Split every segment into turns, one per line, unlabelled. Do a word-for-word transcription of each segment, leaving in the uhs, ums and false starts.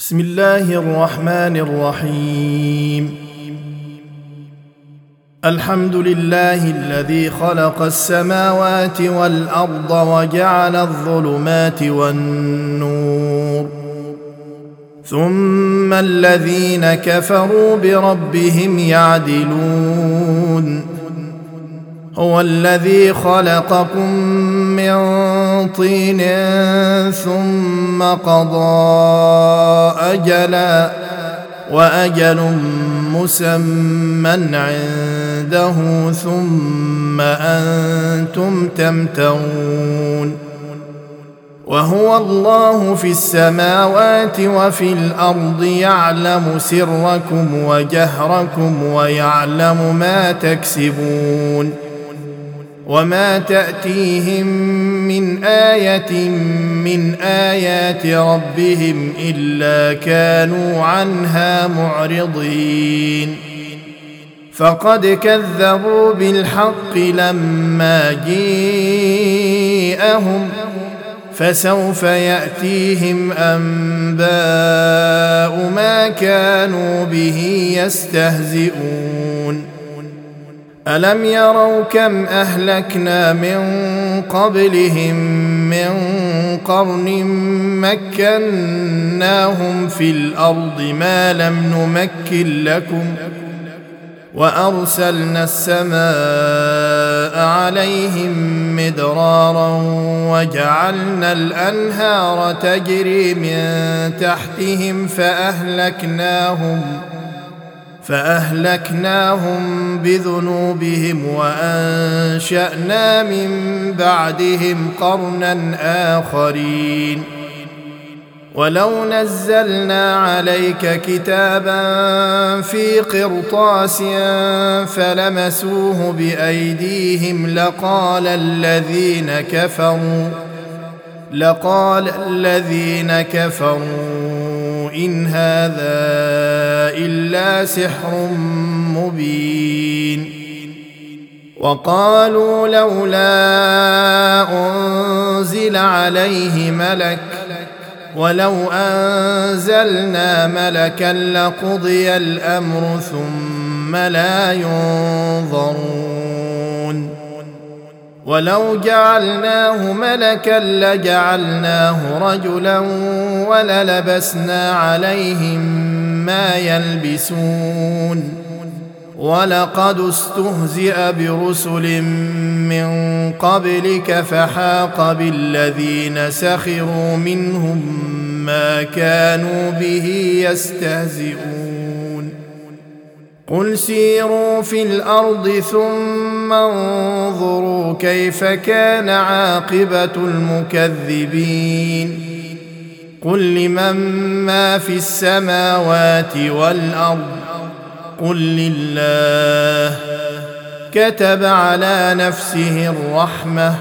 بسم الله الرحمن الرحيم. الحمد لله الذي خلق السماوات والأرض وجعل الظلمات والنور، ثم الذين كفروا بربهم يعدلون. هو الذي خلقكم من طين ثم قضى أجلا وأجل مسمى عنده ثم أنتم تمترون. وهو الله في السماوات وفي الأرض يعلم سركم وجهركم ويعلم ما تكسبون. وما تأتيهم من آية من آيات ربهم إلا كانوا عنها معرضين. فقد كذبوا بالحق لما جيءهم، فسوف يأتيهم أنباء ما كانوا به يستهزئون. ألم يروا كم أهلكنا من قبلهم من قرن مكناهم في الأرض ما لم نمكن لكم، وأرسلنا السماء عليهم مدرارا وجعلنا الأنهار تجري من تحتهم فأهلكناهم فأهلكناهم بذنوبهم وأنشأنا من بعدهم قرنا آخرين. ولو نزلنا عليك كتابا في قرطاس فلمسوه بأيديهم لقال الذين كفروا لقال الذين كفروا إن هذا إلا سحر مبين. وقالوا لولا أنزل عليه ملك ولو أنزلنا ملكا لقضي الأمر ثم لا ينظرون. ولو جعلناه ملكا لجعلناه رجلا وللبسنا عليهم ما يلبسون. ولقد استهزئ برسل من قبلك فحاق بالذين سخروا منهم ما كانوا به يستهزئون. قل سيروا في الأرض ثم انظروا كيف كان عاقبة المكذبين. قل لمن ما في السماوات والأرض قل لله. كتب على نفسه الرحمة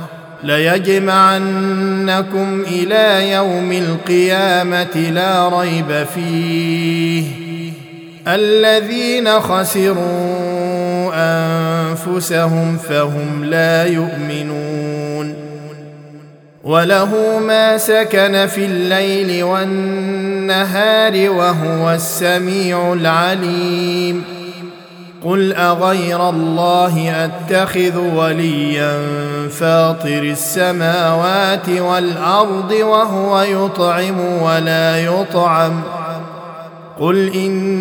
ليجمعنكم إلى يوم القيامة لا ريب فيه. الذين خسروا أنفسهم فهم لا يؤمنون. وله ما سكن في الليل والنهار وهو السميع العليم. قل أغير الله أتخذ وليا فاطر السماوات والأرض وهو يطعم ولا يطعم. قل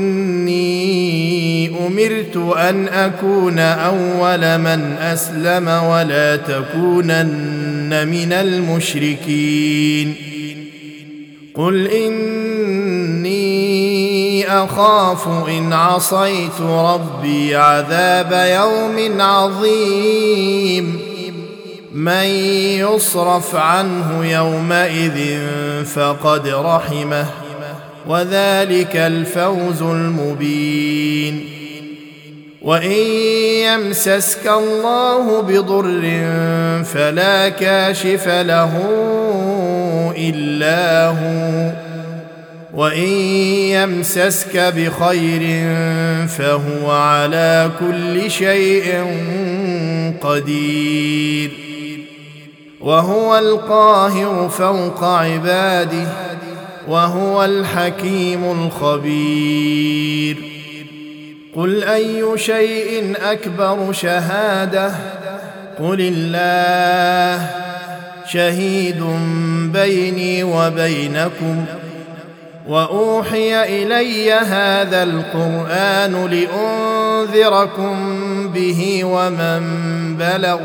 إني أمرت أن أكون أول من أسلم ولا تكونن من المشركين. قل إني أخاف إن عصيت ربي عذاب يوم عظيم. من يصرف عنه يومئذ فقد رحمه وذلك الفوز المبين. وإن يمسسك الله بضر فلا كاشف له إلا هو، وإن يمسسك بخير فهو على كل شيء قدير. وهو القاهر فوق عباده وهو الحكيم الخبير. قل أي شيء أكبر شهادة؟ قل الله شهيد بيني وبينكم. وأوحي إلي هذا القرآن لأنذركم به ومن بلغ.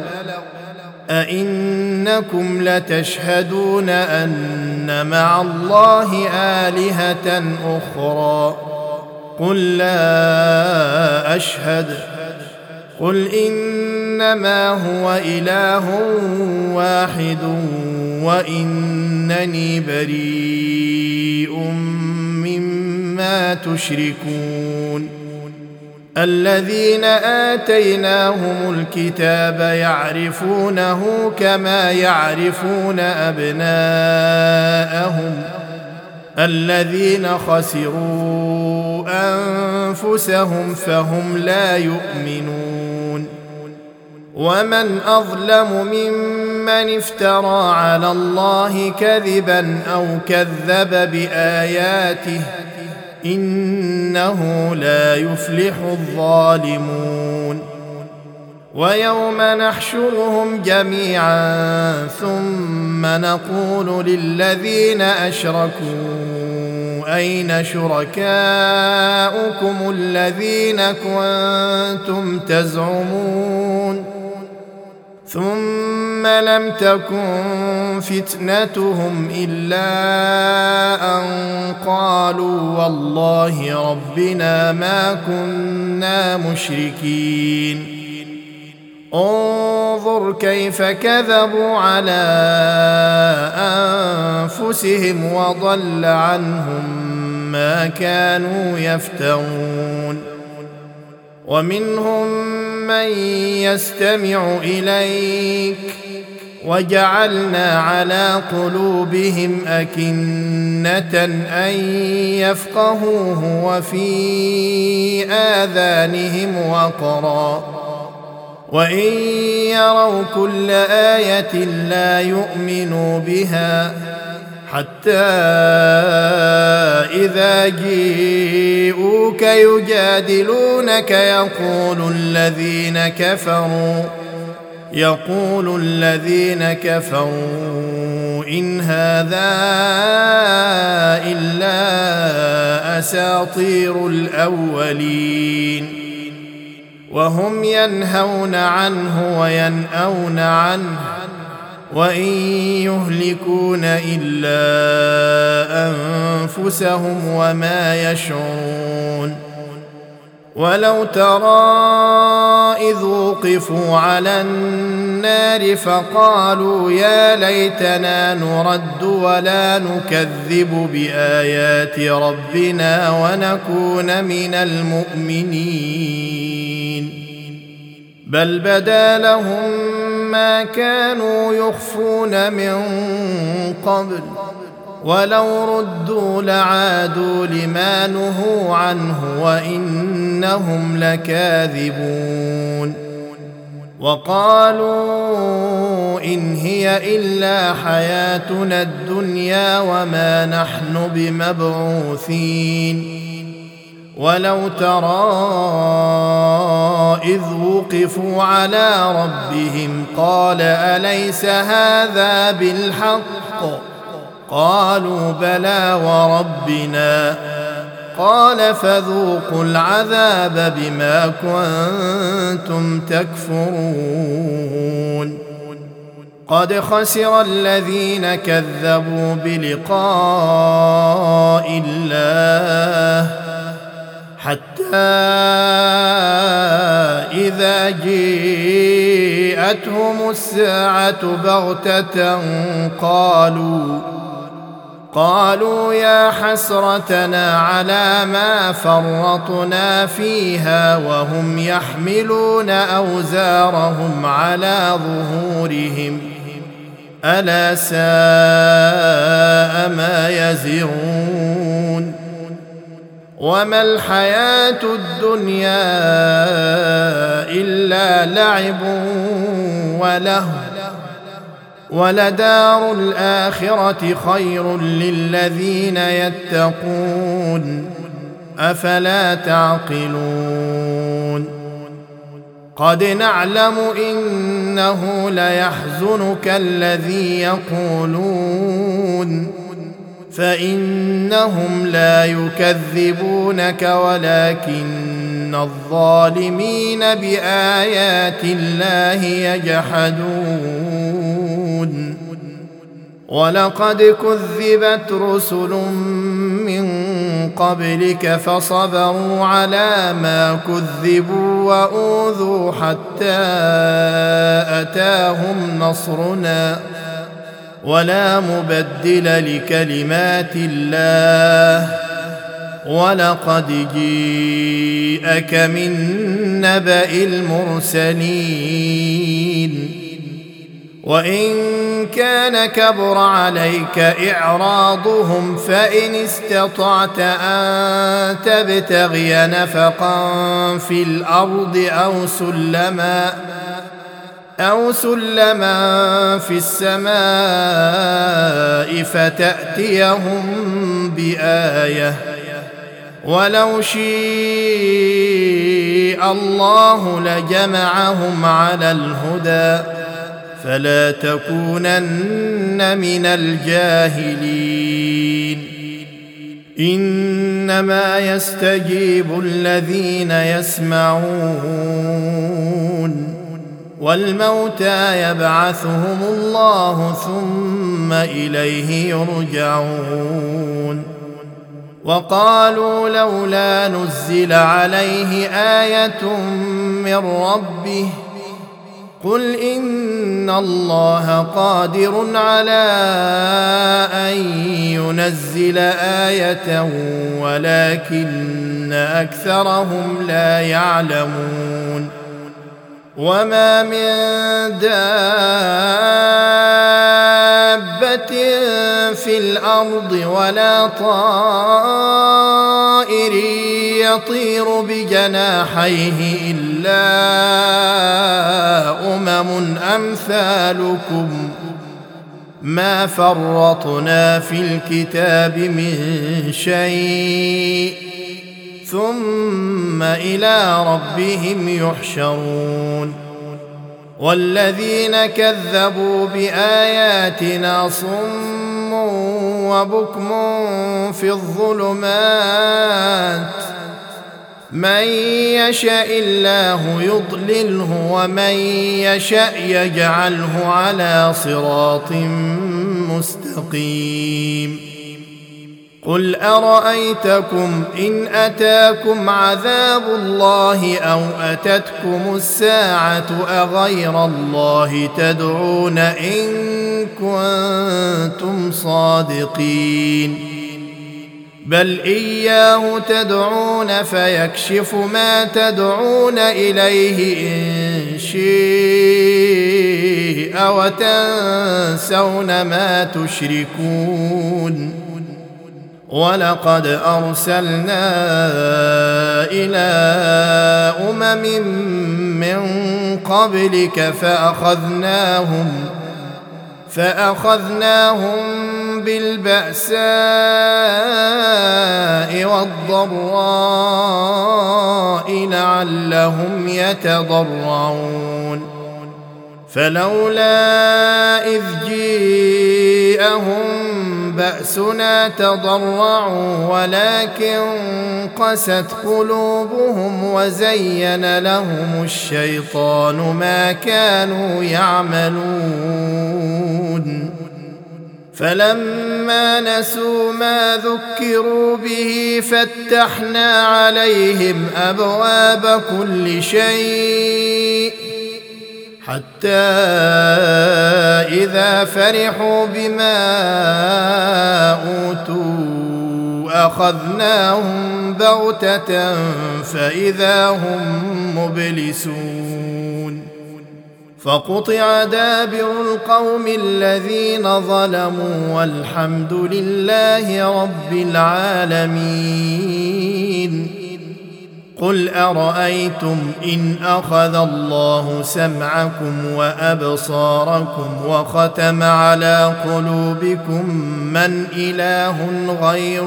أئنكم لتشهدون أن مع الله آلهة أخرى؟ قل لا أشهد. قل إنما هو إله واحد وإنني بريء مما تشركون. الذين آتيناهم الكتاب يعرفونه كما يعرفون أبناءهم الذين خسروا أنفسهم فهم لا يؤمنون. ومن أظلم ممن افترى على الله كذبا أو كذب بآياته إنه لا يفلح الظالمون. ويوم نحشرهم جميعا ثم نقول للذين أشركوا أين شركاؤكم الذين كنتم تزعمون ثم لم تكن فتنتهم إلا أن قالوا والله ربنا ما كنا مشركين. انظر كيف كذبوا على أنفسهم وضل عنهم ما كانوا يفترون. ومنهم من يستمع إليك وجعلنا على قلوبهم أكنة أن يفقهوه وفي آذانهم وقرا وإن يروا كل آية لا يؤمنوا بها حتى إذا جيءوك يجادلونك يقول الذين كفروا يقول الذين كفروا إن هذا إلا أساطير الأولين. وهم ينهون عنه وينأون عنه وإن يهلكون إلا أنفسهم وما يشعرون. ولو ترى إذ وقفوا على النار فقالوا يا ليتنا نرد ولا نكذب بآيات ربنا ونكون من المؤمنين بل بدا لهم ما كانوا يخفون من قبل ولو ردوا لعادوا لما نهوا عنه وإنهم لكاذبون. وقالوا إن هي إلا حياتنا الدنيا وما نحن بمبعوثين. ولو ترى إذ وقفوا على ربهم قال أليس هذا بالحق؟ قالوا بلى وربنا. قال فذوقوا العذاب بما كنتم تكفرون. قد خسر الذين كذبوا بلقاء الله حتى إذا جاءتهم الساعة بغتة قالوا قالوا يا حسرتنا على ما فرطنا فيها وهم يحملون أوزارهم على ظهورهم ألا ساء ما يزرون. وما الحياة الدنيا إلا لعب ولهو ولدار الآخرة خير للذين يتقون أفلا تعقلون قد نعلم إنه ليحزنك الذي يقولون فإنهم لا يكذبونك ولكن الظالمين بآيات الله يجحدون ولقد كذبت رسل من قبلك فصبروا على ما كذبوا وأوذوا حتى أتاهم نصرنا ولا مبدل لكلمات الله ولقد جيءك من نبأ المرسلين وإن كان كبر عليك إعراضهم فإن استطعت أن تبتغي نفقا في الأرض أو سلما أو سلما في السماء فتأتيهم بآية ولو شيء الله لجمعهم على الهدى فلا تكونن من الجاهلين إنما يستجيب الذين يسمعون والموتى يبعثهم الله ثم إليه يرجعون وقالوا لولا نزل عليه آية من ربه قل إن الله قادر على أن ينزل آية ولكن أكثرهم لا يعلمون وما من دابة في الأرض ولا طائر يطير بجناحيه إلا أمم أمثالكم ما فرطنا في الكتاب من شيء ثم إلى ربهم يحشرون والذين كذبوا بآياتنا صم وبكم في الظلمات من يشاء الله يضلله ومن يشاء يجعله على صراط مستقيم قل أرأيتكم إن أتاكم عذاب الله أو أتتكم الساعة أغير الله تدعون إن كنتم صادقين بل إياه تدعون فيكشف ما تدعون إليه إن شاء وتنسون ما تشركون ولقد أرسلنا إلى أمم من قبلك فأخذناهم فأخذناهم بالبأساء والضراء لعلهم يتضرعون فلولا إذ جيءهم بأسنا تضرعوا ولكن قست قلوبهم وزين لهم الشيطان ما كانوا يعملون فلما نسوا ما ذكروا به فتحنا عليهم أبواب كل شيء حتى إذا فرحوا بما أوتوا أخذناهم بغتة فإذا هم مبلسون فقطع دابر القوم الذين ظلموا والحمد لله رب العالمين قل أرأيتم إن أخذ الله سمعكم وأبصاركم وختم على قلوبكم من إله غير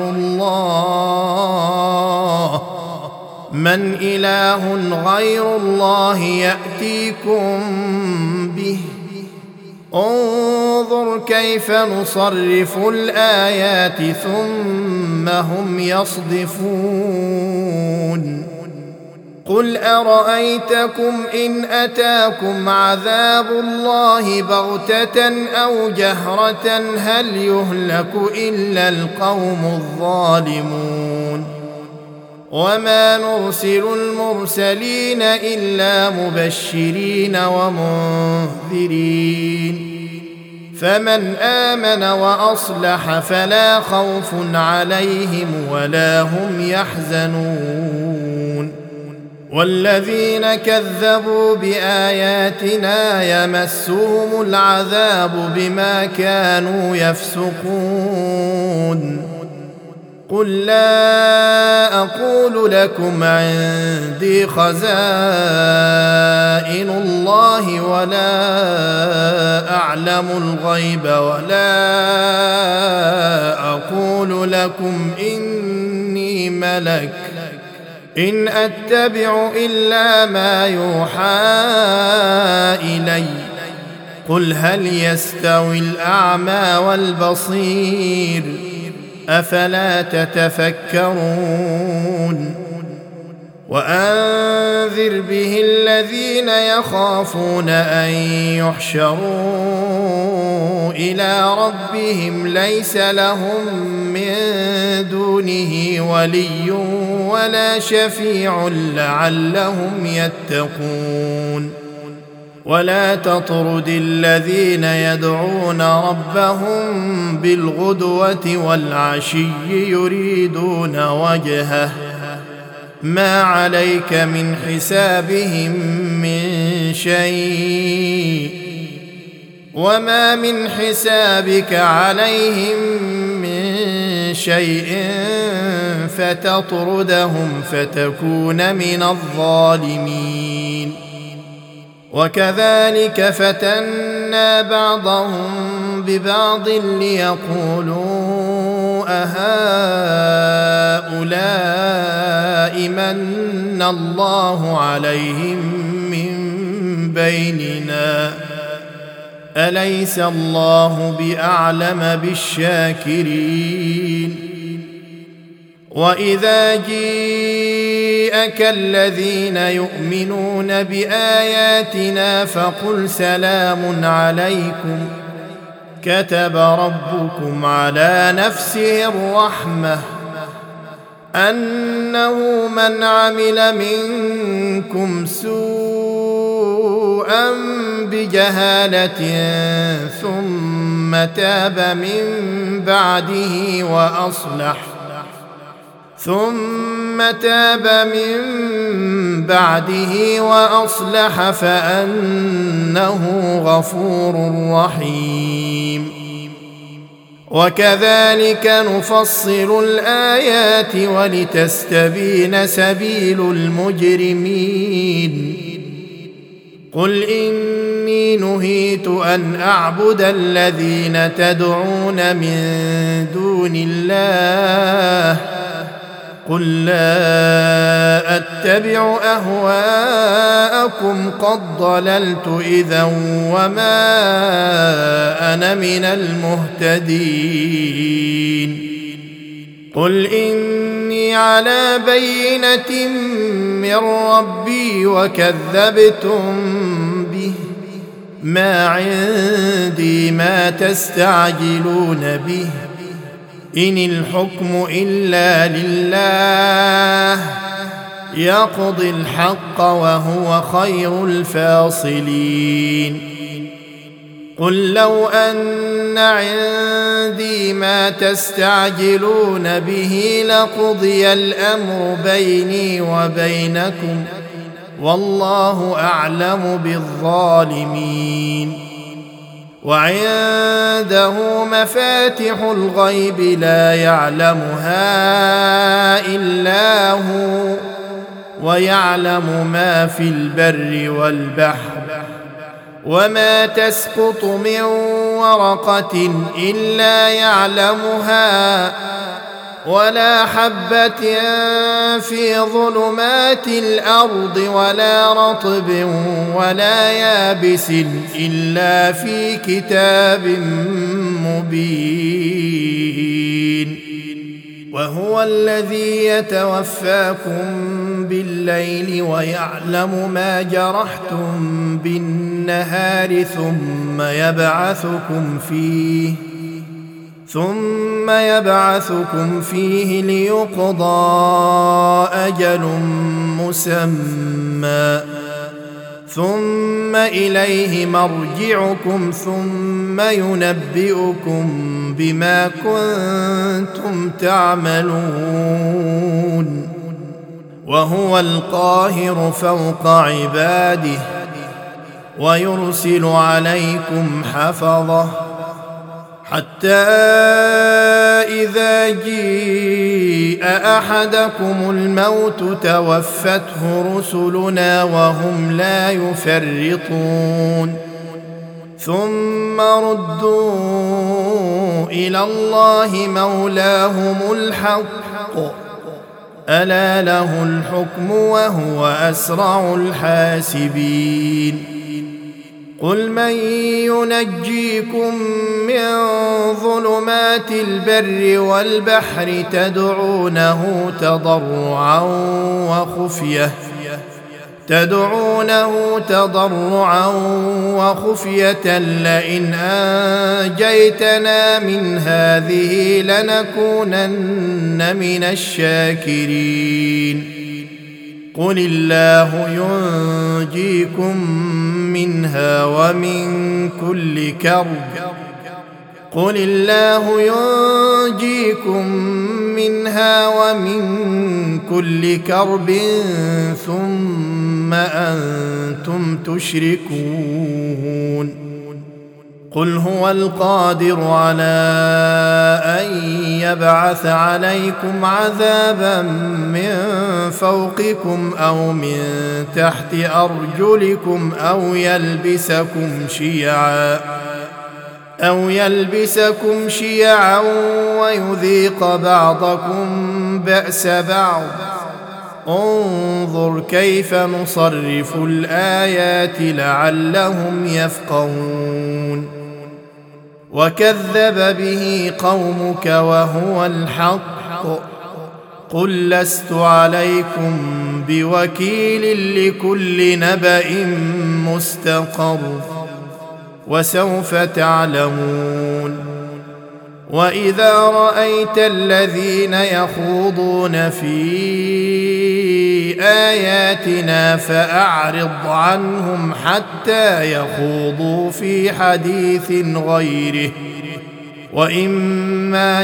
الله من إله غير الله يأتيكم به انظر كيف نصرف الآيات ثم هم يصدفون قل أرأيتكم إن أتاكم عذاب الله بغتة أو جهرة هل يهلك إلا القوم الظالمون وما نرسل المرسلين إلا مبشرين ومنذرين فمن آمن وأصلح فلا خوف عليهم ولا هم يحزنون والذين كذبوا بآياتنا يمسهم العذاب بما كانوا يفسقون قل لا أقول لكم عندي خزائن الله ولا أعلم الغيب ولا أقول لكم إني ملك إن أتبع إلا ما يوحى إلي قل هل يستوي الأعمى والبصير أفلا تتفكرون وأنذر به الذين يخافون أن يحشروا إلى ربهم ليس لهم من دونه ولي ولا شفيع لعلهم يتقون ولا تطرد الذين يدعون ربهم بالغدوة والعشي يريدون وجهه ما عليك من حسابهم من شيء وما من حسابك عليهم من شيء فتطردهم فتكون من الظالمين وكذلك فتنا بعضهم ببعض ليقولوا أهؤلاء من الله عليهم من بيننا أليس الله بأعلم بالشاكرين وإذا جيءك الذين يؤمنون بآياتنا فقل سلام عليكم كتب ربكم على نفسه الرحمة أنه من عمل منكم سوءا بجهالة ثم تاب من بعده وأصلح ثم تاب من بعده وأصلح فأنه غفور رحيم وكذلك نفصل الآيات ولتستبين سبيل المجرمين قل إني نهيت أن أعبد الذين تدعون من دون الله قل لا أتبع أهواءكم قد ضللت إذا وما أنا من المهتدين قل إني على بينة من ربي وكذبتم به ما عندي ما تستعجلون به إن الحكم إلا لله يقضي الحق وهو خير الفاصلين قل لو أن عندي ما تستعجلون به لقضي الأمر بيني وبينكم والله أعلم بالظالمين وعنده مفاتح الغيب لا يعلمها إلا هو ويعلم ما في البر والبحر وما تسقط من ورقة إلا يعلمها ولا حبة في ظلمات الأرض ولا رطب ولا يابس إلا في كتاب مبين. وهو الذي يتوفاكم بالليل ويعلم ما جرحتم بالنهار ثم يبعثكم فيه ثم يبعثكم فيه ليقضى أجل مسمى ثم إليه مرجعكم ثم ينبئكم بما كنتم تعملون. وهو القاهر فوق عباده ويرسل عليكم حفظه حتى إذا جيء أحدكم الموت توفته رسلنا وهم لا يفرطون ثم ردوا إلى الله مولاهم الحق ألا له الحكم وهو أسرع الحاسبين. قل من ينجيكم من ظلمات البر والبحر تدعونه تضرعا وخفية تدعونه تضرعا وخفية لئن أنجيتنا من هذه لنكونن من الشاكرين. قل الله ينجيكم منها ومن كل كرب قل الله ينجيكم منها ومن كل كرب ثم أنتم تشركون. قل هو القادر على أن يبعث عليكم عذابا من فوقكم أو من تحت أرجلكم أو يلبسكم شيعا أو يلبسكم شيعا ويذيق بعضكم بأس بعض. انظر كيف نصرف الآيات لعلهم يفقهون. وكذب به قومك وهو الحق قل لست عليكم بوكيل لكل نبأ مستقر وسوف تعلمون. وإذا رأيت الذين يخوضون في آياتنا فأعرض عنهم حتى يخوضوا في حديث غيره وإما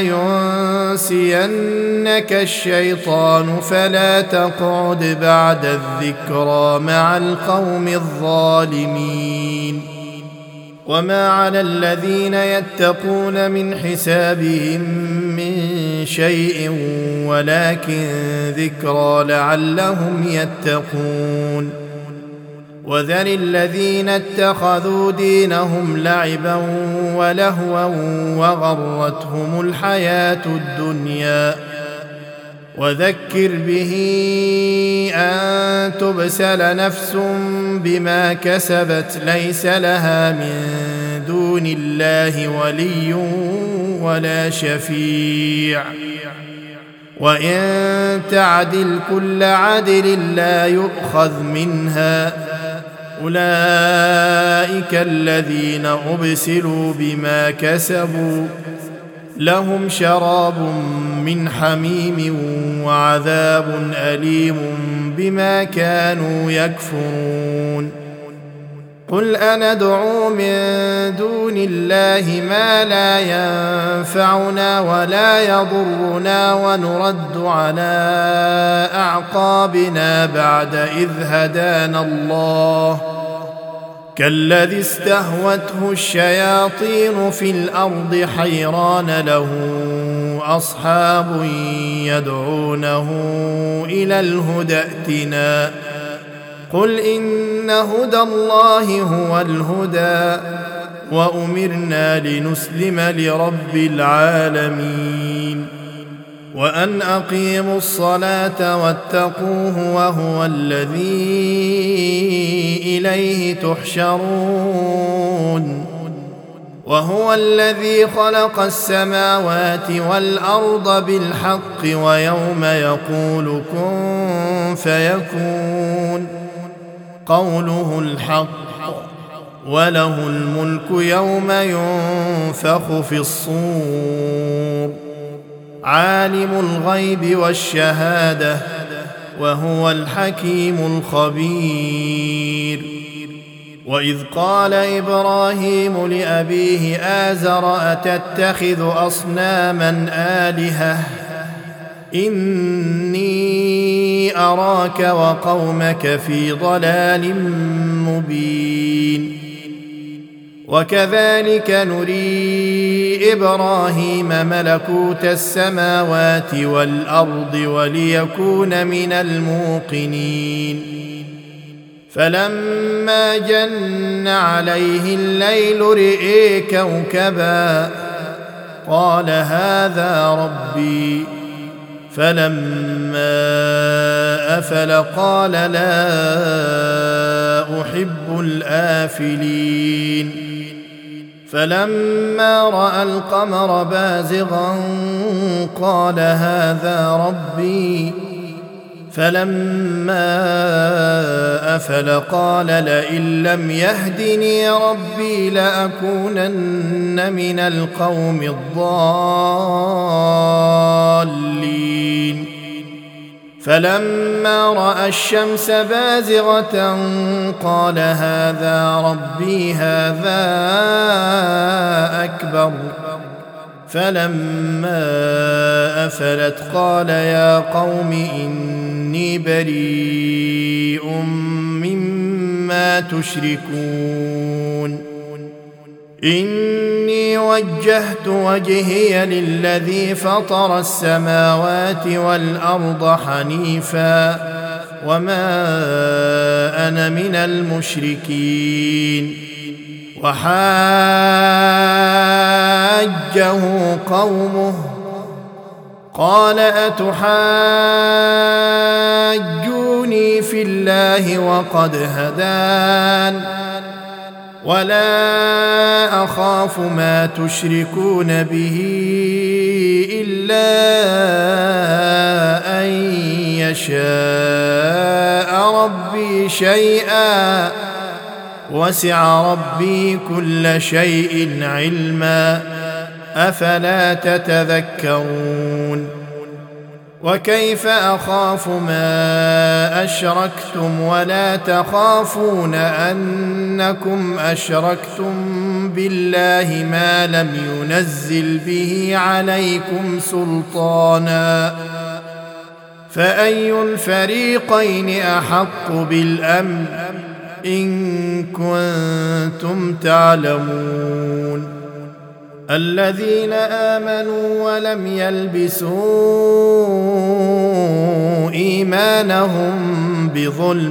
ينسينك الشيطان فلا تقعد بعد الذكرى مع القوم الظالمين. وما على الذين يتقون من حسابهم من شيء ولكن ذكرى لعلهم يتقون. وذر الذين اتخذوا دينهم لعبا ولهوا وغرتهم الحياة الدنيا وذكر به أن تبسل نفس بما كسبت ليس لها من دون الله ولي ولا شفيع وإن تعدل كل عدل لا يؤخذ منها. أولئك الذين أبسلوا بما كسبوا لهم شراب من حميم وعذاب أليم بما كانوا يكفرون. قل أندعو من دون الله ما لا ينفعنا ولا يضرنا ونرد على أعقابنا بعد إذ هدانا الله كالذي استهوته الشياطين في الأرض حيران له أصحاب يدعونه إلى الهدى ائتنا قل إن هدى الله هو الهدى وأمرنا لنسلم لرب العالمين وأن أقيموا الصلاة واتقوه وهو الذي إليه تحشرون وهو الذي خلق السماوات والأرض بالحق ويوم يقول كن فيكون قوله الحق وله الملك يوم ينفخ في الصور عالم الغيب والشهادة وهو الحكيم الخبير وإذ قال إبراهيم لأبيه آزر أتتخذ أصناما آلهة إني أراك وقومك في ضلال مبين وكذلك نري إبراهيم ملكوت السماوات والأرض وليكون من الموقنين فلما جن عليه الليل رئي كوكبا قال هذا ربي فلما أفل قال لا أحب الآفلين فلما رأى القمر بازغا قال هذا ربي فلما أفل قال لئن لم يهدني ربي لأكونن من القوم الضالين فلما رأى الشمس بازغة قال هذا ربي هذا أكبر فلما أفلت قال يا قوم إني بريء مما تشركون إني وجهت وجهي للذي فطر السماوات والأرض حنيفا وما أنا من المشركين وحاجه قومه قال أتحاجوني في الله وقد هدان ولا أخاف ما تشركون به إلا أن يشاء ربي شيئا وسع ربي كل شيء علما أفلا تتذكرون وكيف أخاف ما أشركتم ولا تخافون أنكم أشركتم بالله ما لم ينزل به عليكم سلطانا فأي الفريقين أحق بالأمن إن كنتم تعلمون الذين آمنوا ولم يلبسوا إيمانهم بظلم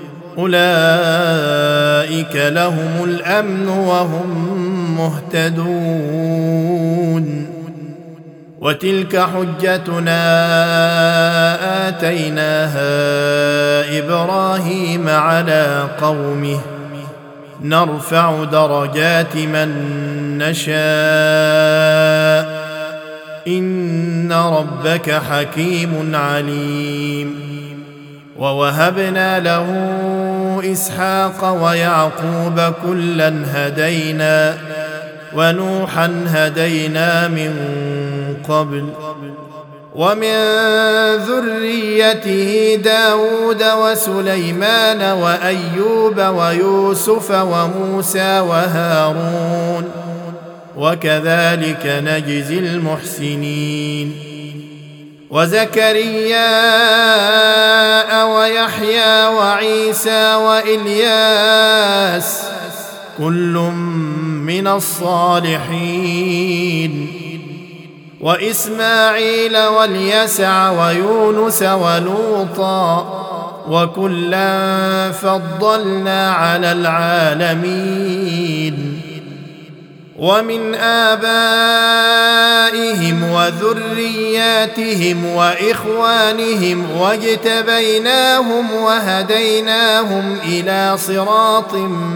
أولئك لهم الأمن وهم مهتدون وتلك حجتنا آتيناها إبراهيم على قومه نرفع درجات من نشاء إن ربك حكيم عليم ووهبنا له إسحاق ويعقوب كلا هدينا ونوحا هدينا من قبل ومن ذريته داود وسليمان وأيوب ويوسف وموسى وهارون وكذلك نجزي المحسنين وزكريا ويحيى وعيسى وإلياس كل من الصالحين وإسماعيل واليسع ويونس ولوطا وكلا فضلنا على العالمين ومن آبائهم وذرياتهم وإخوانهم واجتبيناهم وهديناهم إلى صراط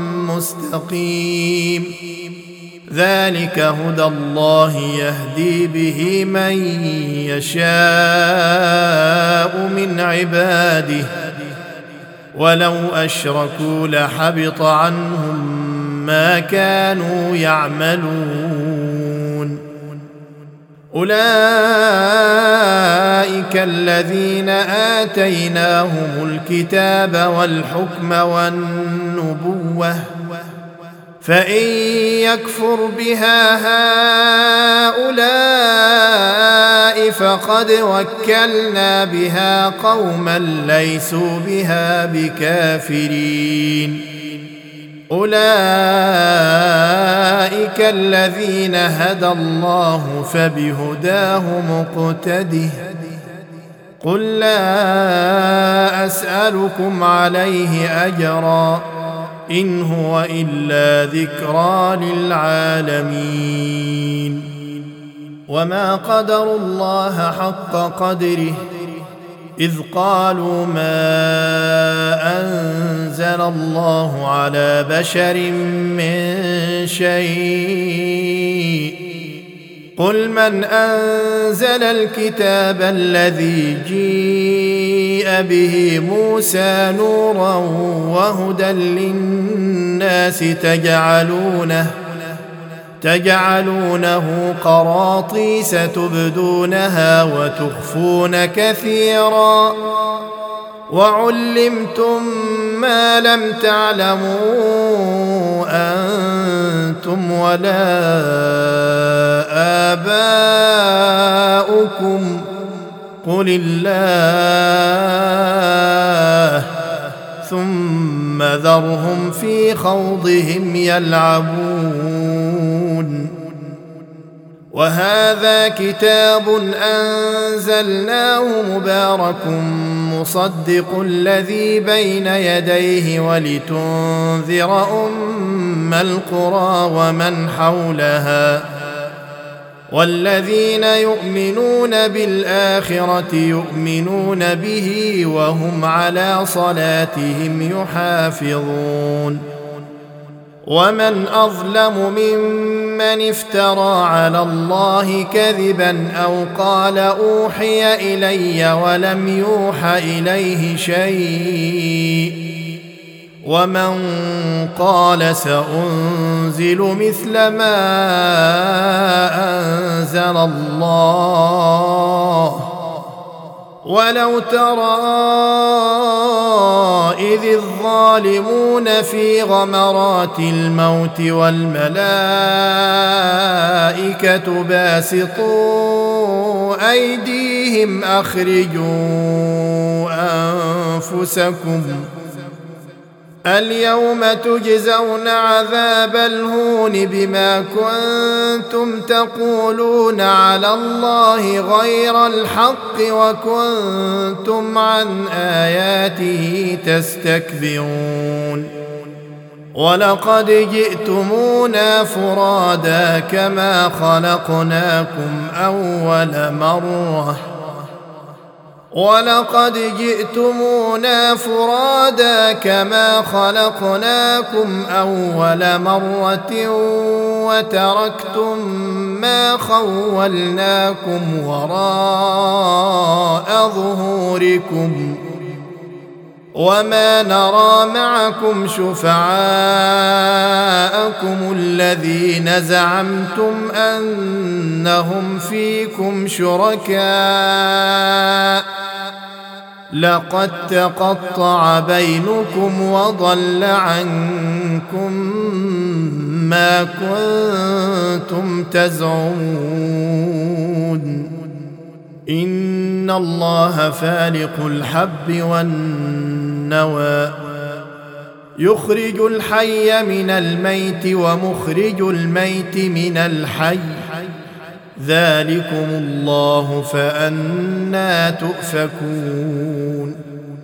مستقيم ذلك هدى الله يهدي به من يشاء من عباده ولو أشركوا لحبط عنهم ما كانوا يعملون أولئك الذين آتيناهم الكتاب والحكم والنبوة فإن يكفر بها هؤلاء فقد وكلنا بها قوما ليسوا بها بكافرين أولئك الذين هدى الله فبهداه مقتده قل لا أسألكم عليه أجرا إن هو إلا ذكرى للعالمين وما قدروا الله حق قدره إذ قالوا ما أنزل الله على بشر من شيء قل من أنزل الكتاب الذي جيء به موسى نورا وهدى للناس تجعلونه تجعلونه قراطيس تبدونها وتخفون كثيرا وعلمتم ما لم تعلموا أنتم ولا آباؤكم قل الله ثم ذرهم في خوضهم يلعبون وهذا كتاب أنزلناه مبارك مصدق الذي بين يديه ولتنذر أم القرى ومن حولها والذين يؤمنون بالآخرة يؤمنون به وهم على صلاتهم يحافظون ومن أظلم ممن افترى على الله كذبا أو قال أوحي إلي ولم يوح إليه شيء ومن قال سأنزل مثل ما أنزل الله ولو ترى إذ الظالمون في غمرات الموت والملائكة باسطوا أيديهم أخرجوا أنفسكم اليوم تجزون عذاب الهون بما كنتم تقولون على الله غير الحق وكنتم عن آياته تستكبرون ولقد جئتمونا فرادا كما خلقناكم أول مرة ولقد جئتمونا فرادا كما خلقناكم أول مرة وتركتم ما خولناكم وراء ظهوركم وما نرى معكم شفعاءكم الذين زعمتم أنهم فيكم شركاء لقد تقطع بينكم وضل عنكم ما كنتم تزعمون إن الله فالق الحب والنوى يخرج الحي من الميت ومخرج الميت من الحي ذلكم الله فأنى تؤفكون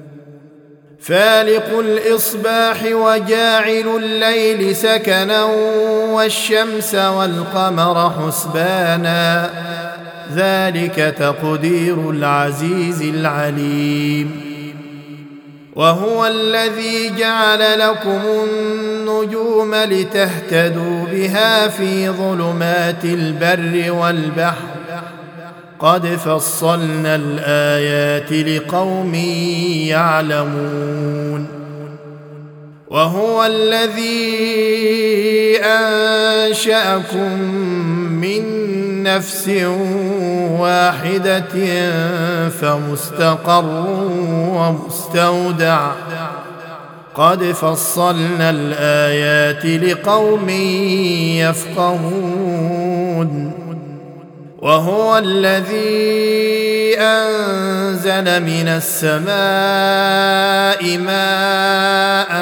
فالق الإصباح وجاعل الليل سكنا والشمس والقمر حسبانا ذلك تقدير العزيز العليم وهو الذي جعل لكم النجوم لتهتدوا بها في ظلمات البر والبحر قد فصلنا الآيات لقوم يعلمون وهو الذي أنشأكم من نفس واحدة فمستقر ومستودع قد فصلنا الآيات لقوم يفقهون وهو الذي أنزل من السماء ماء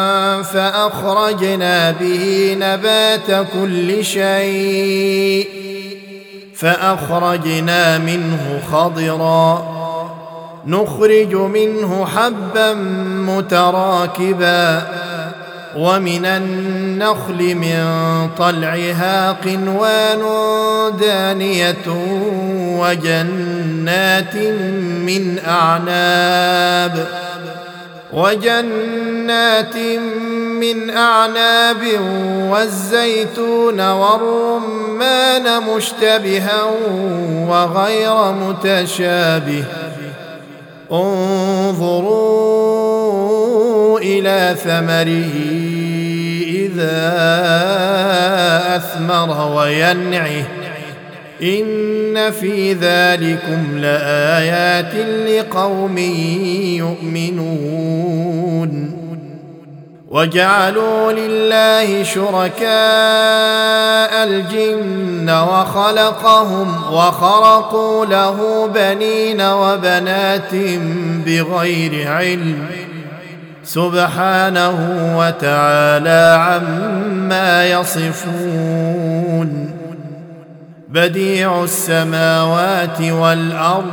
فأخرجنا به نبات كل شيء فأخرجنا منه خضرا نخرج منه حبا متراكبا ومن النخل من طلعها قنوان دانية وجنات من أعناب وجنات من أعناب والزيتون والرمان مشتبها وغير متشابه انظروا إلى ثمره إذا أثمر وينعه إن في ذلكم لآيات لقوم يؤمنون وجعلوا لله شركاء الجن وخلقهم وخرقوا له بنين وبنات بغير علم سبحانه وتعالى عما يصفون بديع السماوات والأرض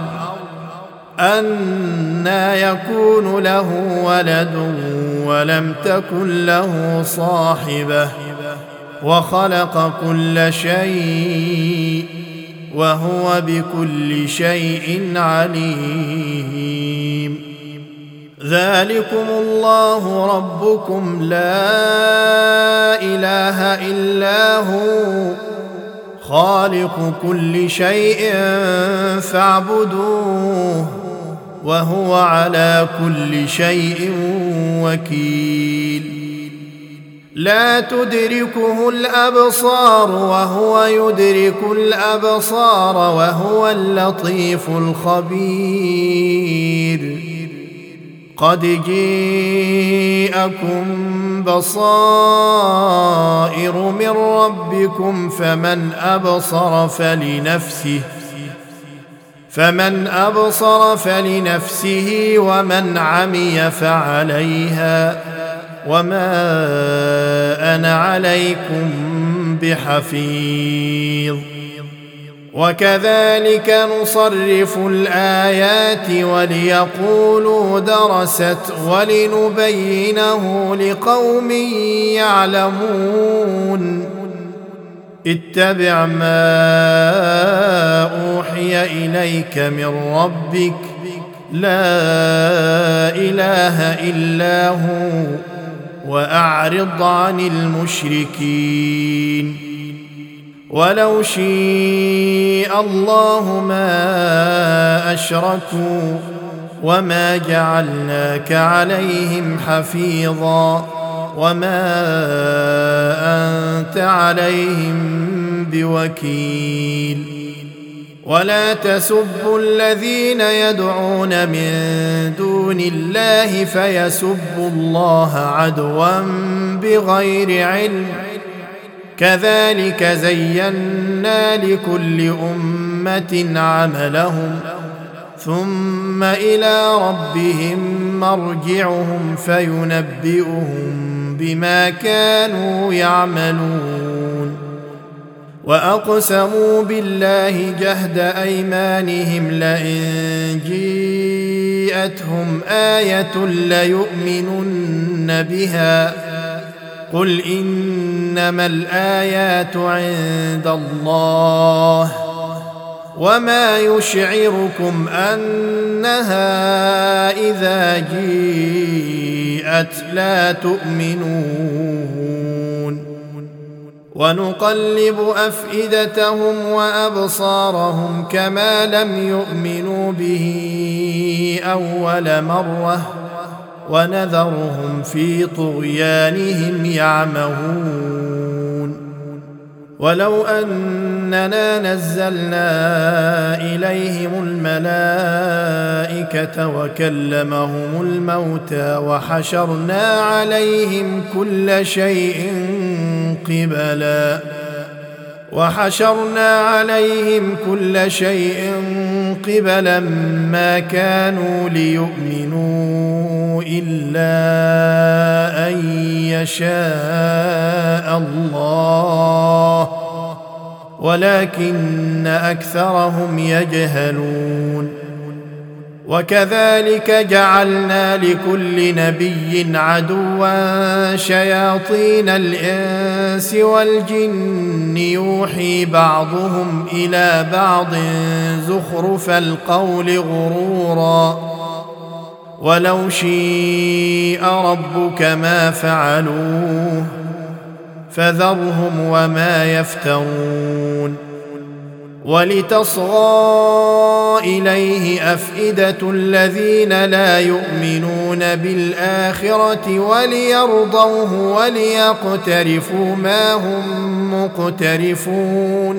أنى يكون له ولد ولم تكن له صاحبة وخلق كل شيء وهو بكل شيء عليم ذلكم الله ربكم لا إله إلا هو خالق كل شيء فاعبدوه وهو على كل شيء وكيل لا تدركه الأبصار وهو يدرك الأبصار وهو اللطيف الخبير قد جيءكم بصائر من ربكم فمن أبصر فلنفسه فمن أبصر فلنفسه ومن عمي فعليها وما أنا عليكم بحفيظ وكذلك نصرف الآيات وليقولوا درست ولنبينه لقوم يعلمون اتبع ما أوحي إليك من ربك لا إله إلا هو وأعرض عن المشركين ولو شيء الله ما أشركوا وما جعلناك عليهم حفيظا وما أنت عليهم بوكيل ولا تسبوا الذين يدعون من دون الله فيسبوا الله عدوا بغير علم كذلك زينا لكل أمة عملهم ثم إلى ربهم مرجعهم فينبئهم بما كانوا يعملون وأقسموا بالله جهد أيمانهم لئن جيءتهم آية ليؤمنن بها قل إنما الآيات عند الله وما يشعركم أنها إذا جيءت لا تؤمنون ونقلب أفئدتهم وأبصارهم كما لم يؤمنوا به أول مرة ونذرهم في طغيانهم يعمهون ولو أننا نزلنا إليهم الملائكة وكلمهم الموتى وحشرنا عليهم كل شيء قبلا وحشرنا عليهم كل شيء قبلا ما كانوا ليؤمنوا إلا أن يشاء الله ولكن أكثرهم يجهلون وكذلك جعلنا لكل نبي عدوا شياطين الإنس والجن يوحي بعضهم إلى بعض زخرف القول غرورا ولو شيء ربك ما فعلوه فذرهم وما يفترون ولتصغى إليه أفئدة الذين لا يؤمنون بالآخرة وليرضوه وليقترفوا ما هم مقترفون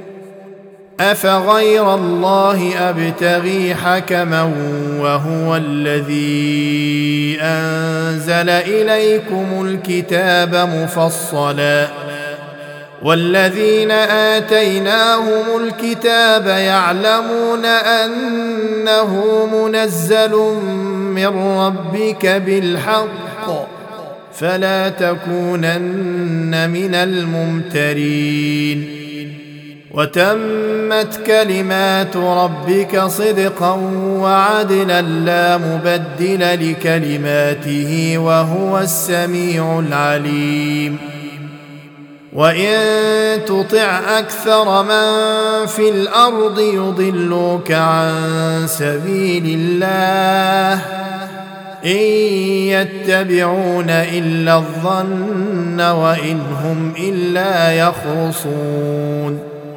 أفغير الله أبتغي حكما وهو الذي أنزل إليكم الكتاب مفصلا والذين آتيناهم الكتاب يعلمون أنه منزل من ربك بالحق فلا تكونن من الممترين وتمت كلمات ربك صدقا وعدلا لا مبدل لكلماته وهو السميع العليم وإن تطع أكثر من في الأرض يضلوك عن سبيل الله إن يتبعون إلا الظن وإن هم إلا يخرصون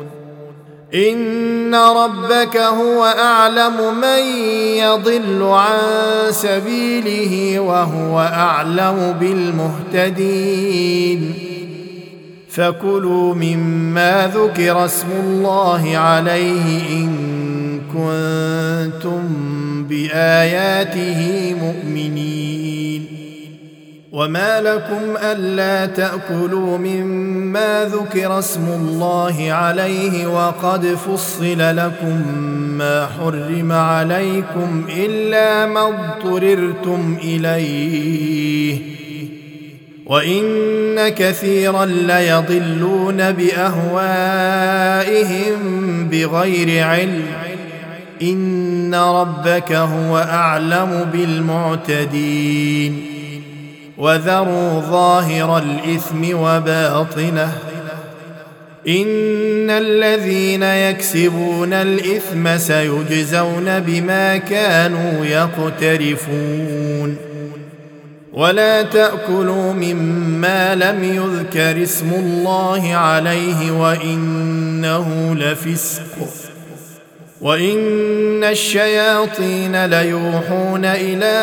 إن ربك هو أعلم من يضل عن سبيله وهو أعلم بالمهتدين فكلوا مما ذكر اسم الله عليه إن كنتم بآياته مؤمنين وما لكم ألا تأكلوا مما ذكر اسم الله عليه وقد فصل لكم ما حرم عليكم إلا ما اضطررتم إليه وإن كثيرا ليضلون بأهوائهم بغير علم إن ربك هو أعلم بالمعتدين وذروا ظاهر الإثم وباطنه إن الذين يكسبون الإثم سيجزون بما كانوا يقترفون ولا تأكلوا مما لم يذكر اسم الله عليه وإنه لفسق وإن الشياطين ليوحون إلى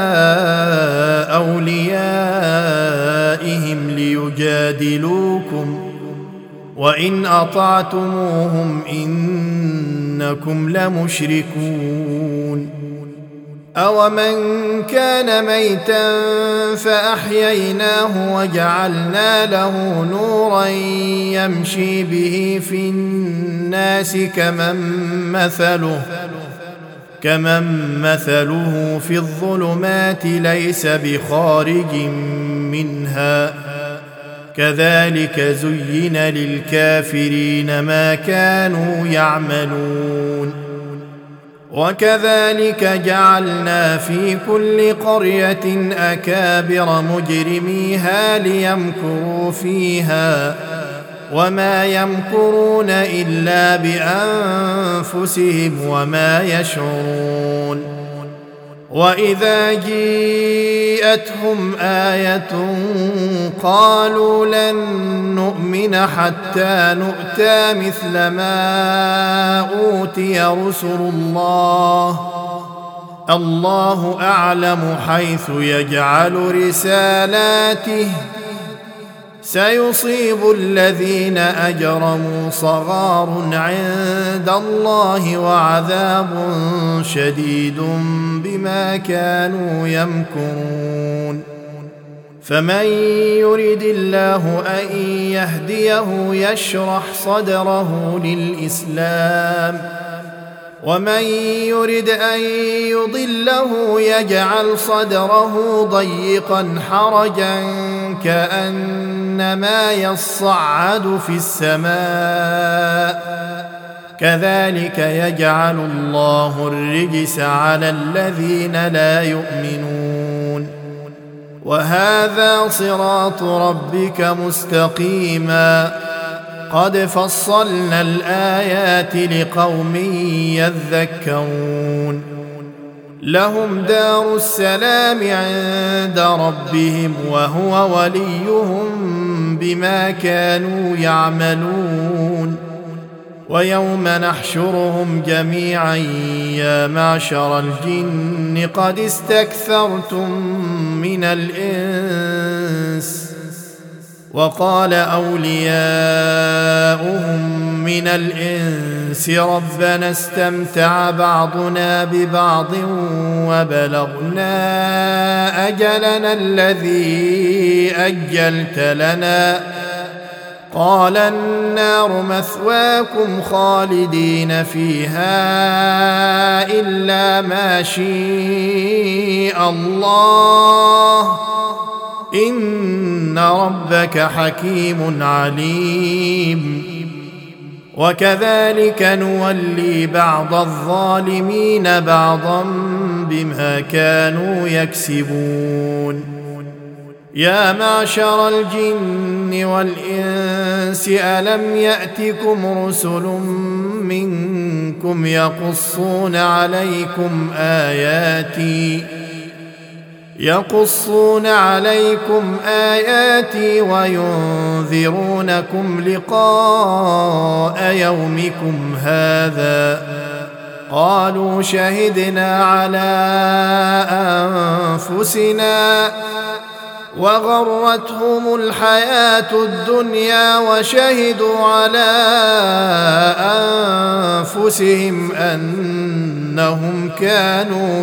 أوليائهم ليجادلوكم وإن أطعتموهم إنكم لمشركون أومن كان ميتا فأحييناه وجعلنا له نورا يمشي به في الناس كمن مثله كمن مثله في الظلمات ليس بخارج منها كذلك زين للكافرين ما كانوا يعملون وكذلك جعلنا في كل قرية أكابر مجرميها ليمكروا فيها وما يمكرون إلا بأنفسهم وما يشعرون وإذا جيءتهم آية قالوا لن نؤمن حتى نؤتى مثل ما أوتي رسل الله الله أعلم حيث يجعل رسالاته سيصيب الذين أجرموا صغار عند الله وعذاب شديد بما كانوا يمكرون فمن يرد الله أن يهديه يشرح صدره للإسلام ومن يرد أن يضله يجعل صدره ضيقا حرجا كأنما يصعد في السماء كذلك يجعل الله الرجس على الذين لا يؤمنون وهذا صراط ربك مستقيما قد فصلنا الآيات لقوم يذكرون لهم دار السلام عند ربهم وهو وليهم بما كانوا يعملون ويوم نحشرهم جميعا يا معشر الجن قد استكثرتم من الإنس وقال أولياؤهم من الإنس ربنا استمتع بعضنا ببعض وبلغنا أجلنا الذي أجلت لنا قال النار مثواكم خالدين فيها إلا ما شاء الله إن ربك حكيم عليم وكذلك نولي بعض الظالمين بعضا بما كانوا يكسبون يا معشر الجن والإنس ألم يأتكم رسل منكم يقصون عليكم آياتي يقصون عليكم آياتي وينذرونكم لقاء يومكم هذا قالوا شهدنا على أنفسنا وغرتهم الحياة الدنيا وشهدوا على أنفسهم أنهم كانوا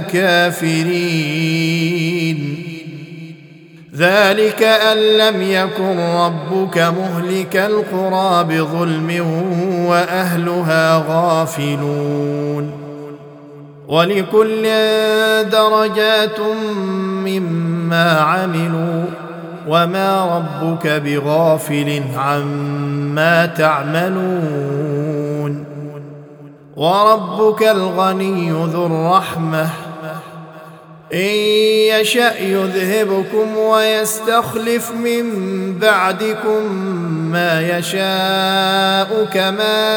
كافرين ذلك أن لم يكن ربك مهلك القرى بظلم وأهلها غافلون ولكل درجات مما عملوا وما ربك بغافل عما تعملون وربك الغني ذو الرحمة إن يشأ يذهبكم ويستخلف من بعدكم ما يشاء كما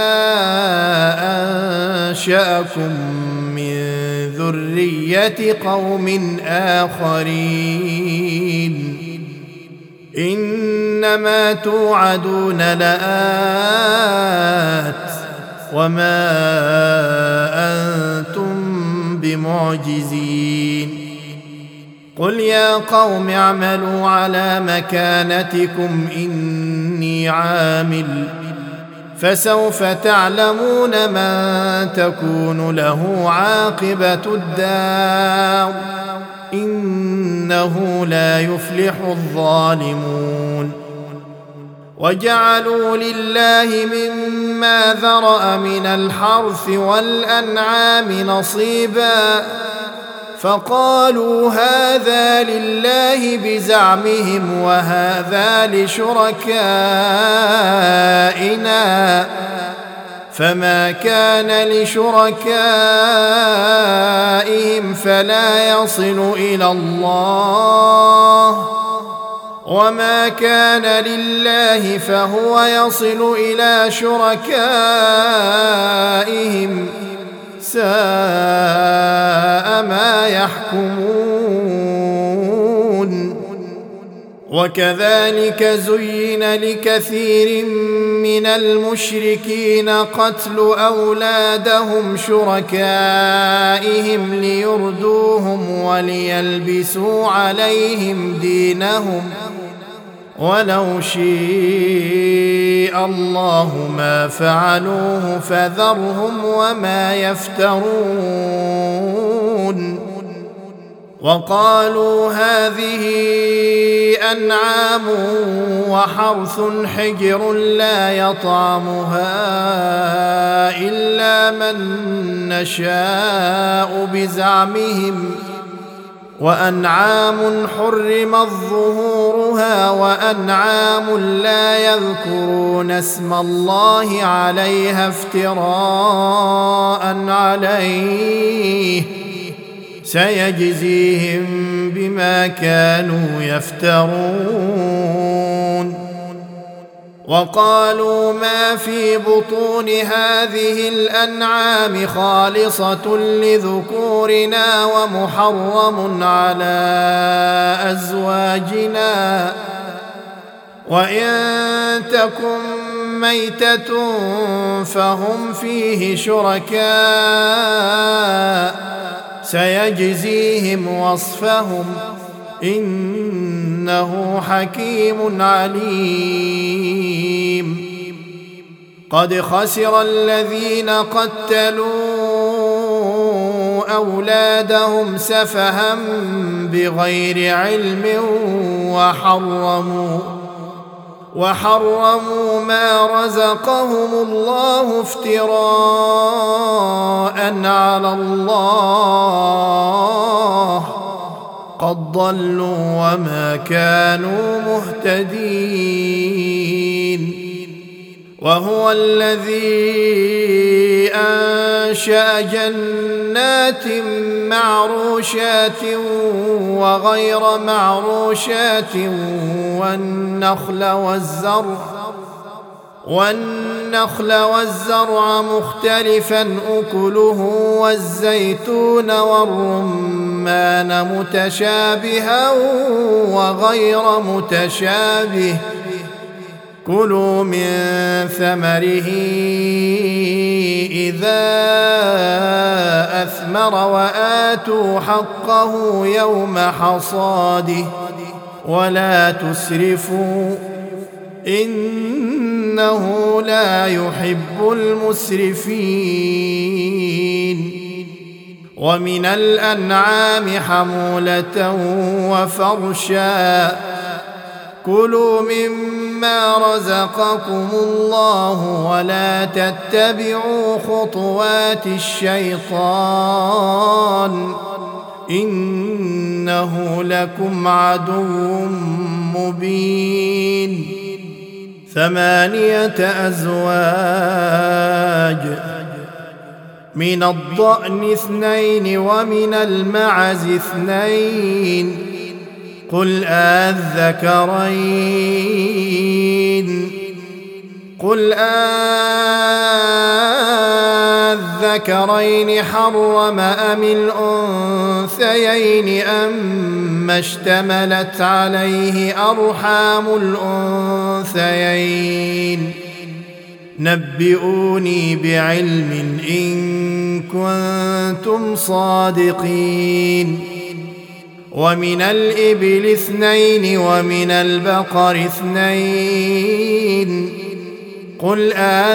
أنشأكم من ذرية قوم آخرين إنما توعدون لآت وما أنتم بمعجزين قل يا قوم اعملوا على مكانتكم إني عامل فسوف تعلمون من تكون له عاقبة الدار إنه لا يفلح الظالمون وجعلوا لله مما ذرأ من الحرث والأنعام نصيبا فقالوا هذا لله بزعمهم وهذا لشركائنا فما كان لشركائهم فلا يصل إلى الله وما كان لله فهو يصل إلى شركائهم ساء ما يحكمون. وكذلك زين لكثير من المشركين قتل أولادهم شركائهم ليردوهم وليلبسوا عليهم دينهم ولو شاء الله ما فعلوه فذرهم وما يفترون. وقالوا هذه أنعام وحرث حجر لا يطعمها إلا من نشاء بزعمهم وأنعام حرمت ظهورها وأنعام لا يذكرون اسم الله عليها افتراء عليه سيجزيهم بما كانوا يفترون. وقالوا ما في بطون هذه الأنعام خالصة لذكورنا ومحرم على أزواجنا وإن تكن ميتة فهم فيه شركاء سيجزيهم وصفهم إنه حكيم عليم. قد خسر الذين قتلوا أولادهم سفها بغير علم وحرموا وحرموا ما رزقهم الله افتراء على الله قد ضلوا وما كانوا مهتدين. وهو الذي أنشأ جنات معروشات وغير معروشات والنخل والزرع والنخل والزرع مختلفا أكله والزيتون والرمان متشابها وغير متشابه كلوا من ثمره إذا أثمر وآتوا حقه يوم حصاده ولا تسرفوا إنه لا يحب المسرفين. ومن الأنعام حمولة وفرشا كلوا مما رزقكم الله ولا تتبعوا خطوات الشيطان إنه لكم عدو مبين. ثمانية أزواج من الضأن اثنين ومن المعز اثنين قل آذكرين قل آذكرين حرم أم الأنثيين أما اشتملت عليه أرحام الأنثيين نبئوني بعلم إن كنتم صادقين. ومن الإبل اثنين ومن البقر اثنين قل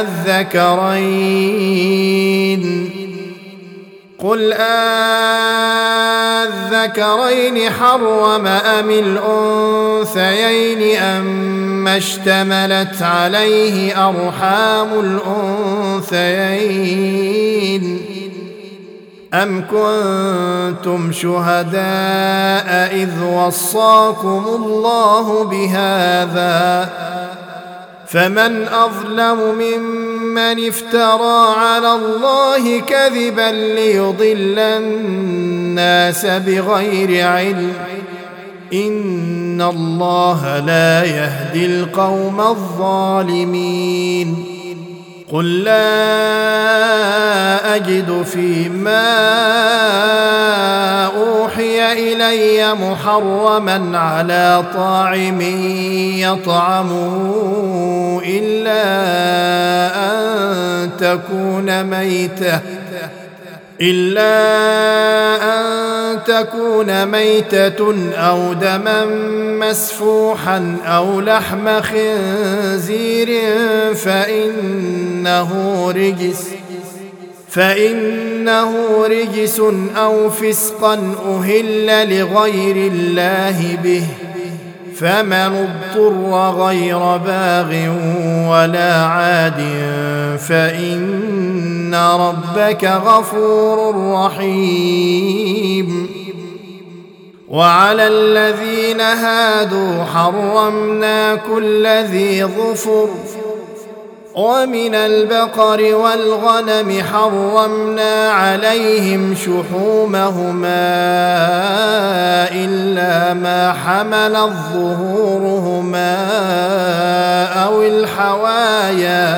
آذكرين قل آذكرين حرم أم الأنثيين أما اشتملت عليه أرحام الأنثيين أم كنتم شهداء إذ وصاكم الله بهذا فمن أظلم ممن افترى على الله كذبا ليضل الناس بغير علم إن الله لا يهدي القوم الظالمين قل لا أجد فيما أوحي إلي محرما على طاعم يطعمه إلا أن تكون ميتة إلا أن تكون ميتة أو دما مسفوحا أو لحم خنزير فإنه رجس فإنه رجس أو فسقا أهل لغير الله به فمن اضطر غير باغ ولا عاد فإن ربك غفور رحيم وعلى الذين هادوا حرمنا كل ذي ظفر ومن البقر والغنم حرمنا عليهم شحومهما إلا ما حملت ظهورهما أو الحوايا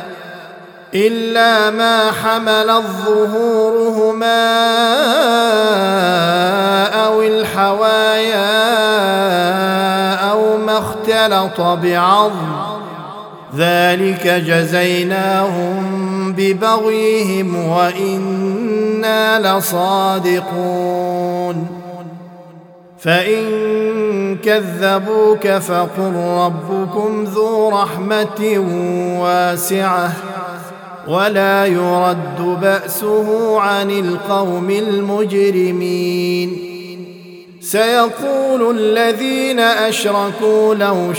إلا ما حملت ظهورهما أو الحوايا أو ما اختلط بعظم ذلك جزيناهم ببغيهم وإنا لصادقون فإن كذبوك فقل ربكم ذو رحمة واسعة ولا يرد بأسه عن القوم المجرمين سيقول الذين أشركوا لو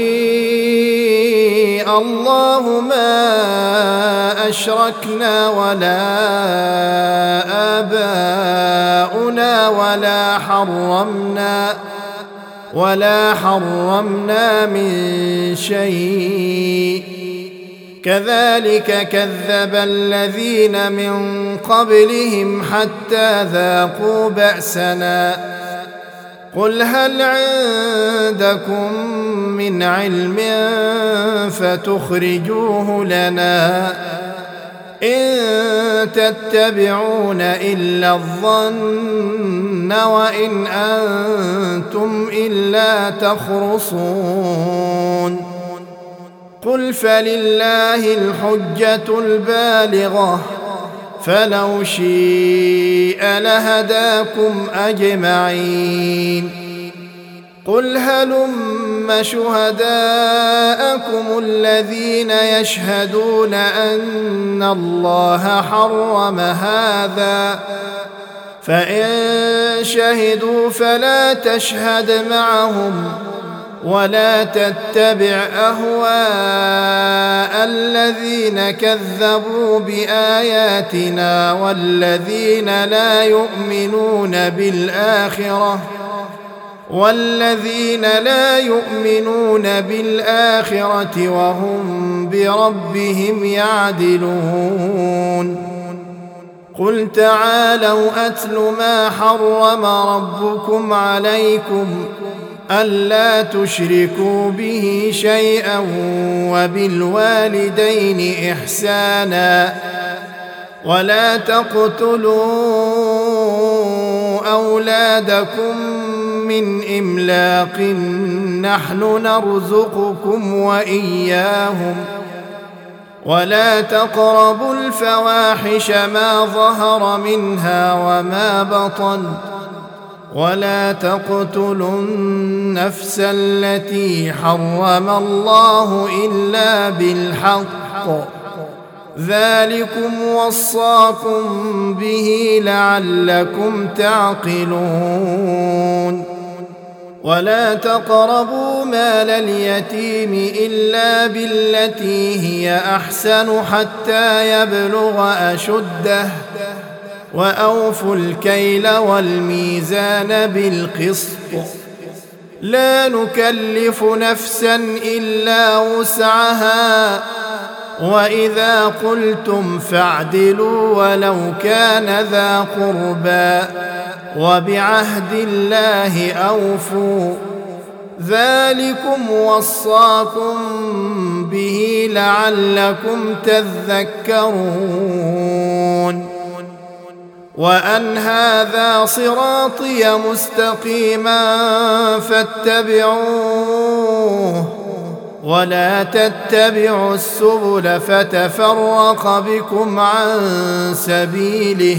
شيء الله ما أشركنا ولا آباؤنا ولا حرمنا ولا حرمنا من شيء كذلك كذب الذين من قبلهم حتى ذاقوا بأسنا قل هل عندكم من علم فتخرجوه لنا إن تتبعون إلا الظن وإن أنتم إلا تخرصون قل فلله الحجة البالغة فلو شيء لهداكم أجمعين قل هلم شهداءكم الذين يشهدون أن الله حرم هذا فإن شهدوا فلا تشهد معهم ولا تتبع أهواء الذين كذبوا بآياتنا والذين لا يؤمنون بالآخرة والذين لا يؤمنون بالآخرة وهم بربهم يعدلون قل تعالوا أتل ما حرم ربكم عليكم ألا تشركوا به شيئا وبالوالدين إحسانا ولا تقتلوا أولادكم من إملاق نحن نرزقكم وإياهم ولا تقربوا الفواحش ما ظهر منها وما بطن ولا تقتلوا النفس التي حرم الله إلا بالحق ذلكم وصاكم به لعلكم تعقلون ولا تقربوا مال اليتيم إلا بالتي هي أحسن حتى يبلغ أشده وأوفوا الكيل والميزان بالقسط لا نكلف نفسا إلا وسعها وإذا قلتم فاعدلوا ولو كان ذا قربى وبعهد الله أوفوا ذلكم وصاكم به لعلكم تذكرون وأن هذا صراطي مستقيما فاتبعوه ولا تتبعوا السبل فتفرق بكم عن سبيله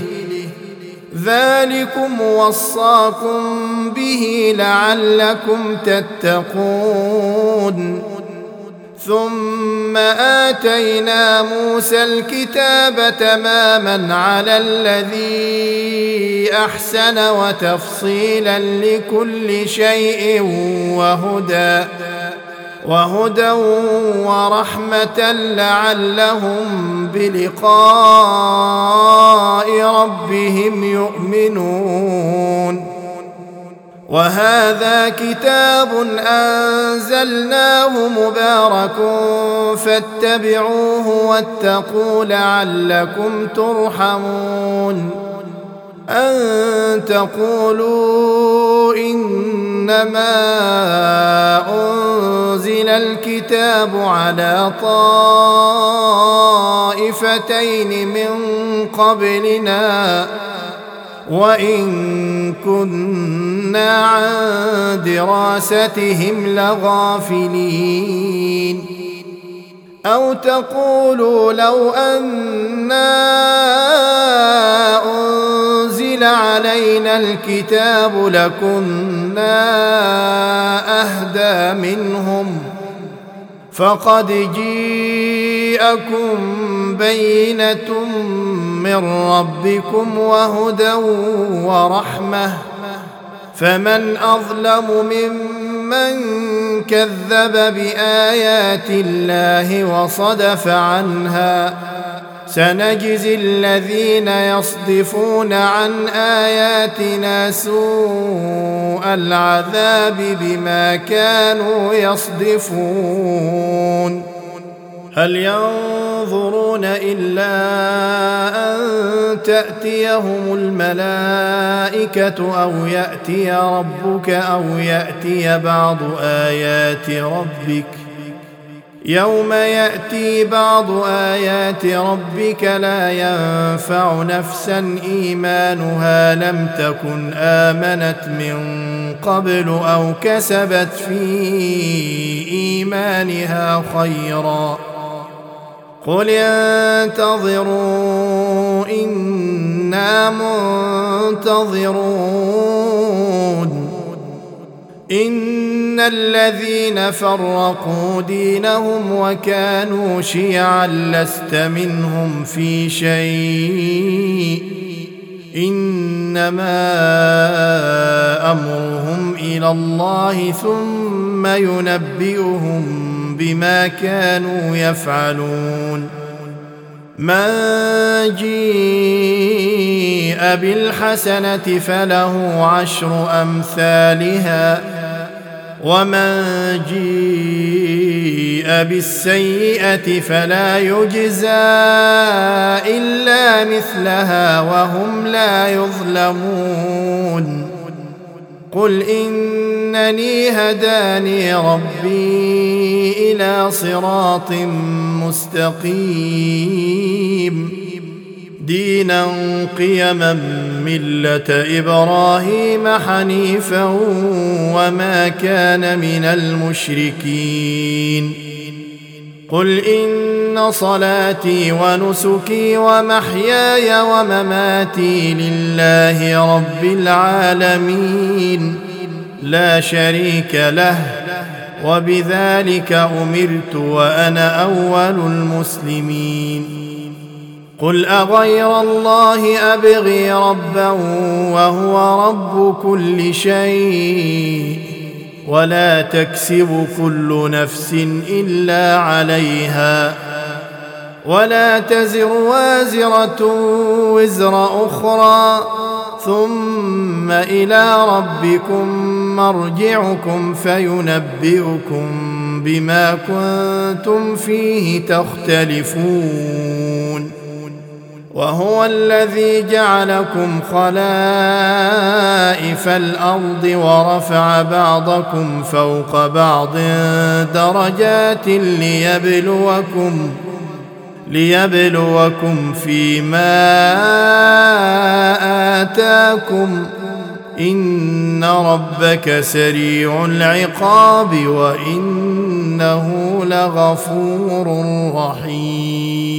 ذلكم وصاكم به لعلكم تتقون ثم آتينا موسى الكتاب تماما على الذي أحسن وتفصيلا لكل شيء وهدى وهدى ورحمة لعلهم بلقاء ربهم يؤمنون وهذا كتاب أنزلناه مبارك فاتبعوه واتقوا لعلكم ترحمون أن تقولوا إنما أنزل الكتاب على طائفتين من قبلنا وإن كنا عن دراستهم لغافلين أو تقولوا لو أنا أنزل علينا الكتاب لكنا أهدى منهم فقد جيءكم بينة من ربكم وهدى ورحمة فمن أظلم ممن كذب بآيات الله وصدف عنها سنجزي الذين يصدفون عن آياتنا سوء العذاب بما كانوا يصدفون هل ينظرون إلا أن تأتيهم الملائكة أو يأتي ربك أو يأتي بعض آيات ربك يوم يأتي بعض آيات ربك لا ينفع نفسا إيمانها لم تكن آمنت من قبل أو كسبت في إيمانها خيرا قل انتظروا إنا منتظرون إن الذين فرقوا دينهم وكانوا شيعا لست منهم في شيء إنما أمرهم إلى الله ثم ينبئهم بما كانوا يفعلون من جيء بالحسنة فله عشر أمثالها ومن جيء بالسيئة فلا يجزى إلا مثلها وهم لا يظلمون قل إنني هداني ربي إلى صراط مستقيم دينا قيما ملة إبراهيم حنيفا وما كان من المشركين قل إن صلاتي ونسكي ومحياي ومماتي لله رب العالمين لا شريك له وبذلك أمرت وأنا أول المسلمين قل أغير الله أبغي ربا وهو رب كل شيء ولا تكسب كل نفس إلا عليها ولا تزر وازرة وزر أخرى ثم إلى ربكم مرجعكم فينبئكم بما كنتم فيه تختلفون وهو الذي جعلكم خلائف الأرض ورفع بعضكم فوق بعض درجات ليبلوكم ليبلوكم فيما آتاكم إن ربك سريع العقاب وإنه لغفور رحيم.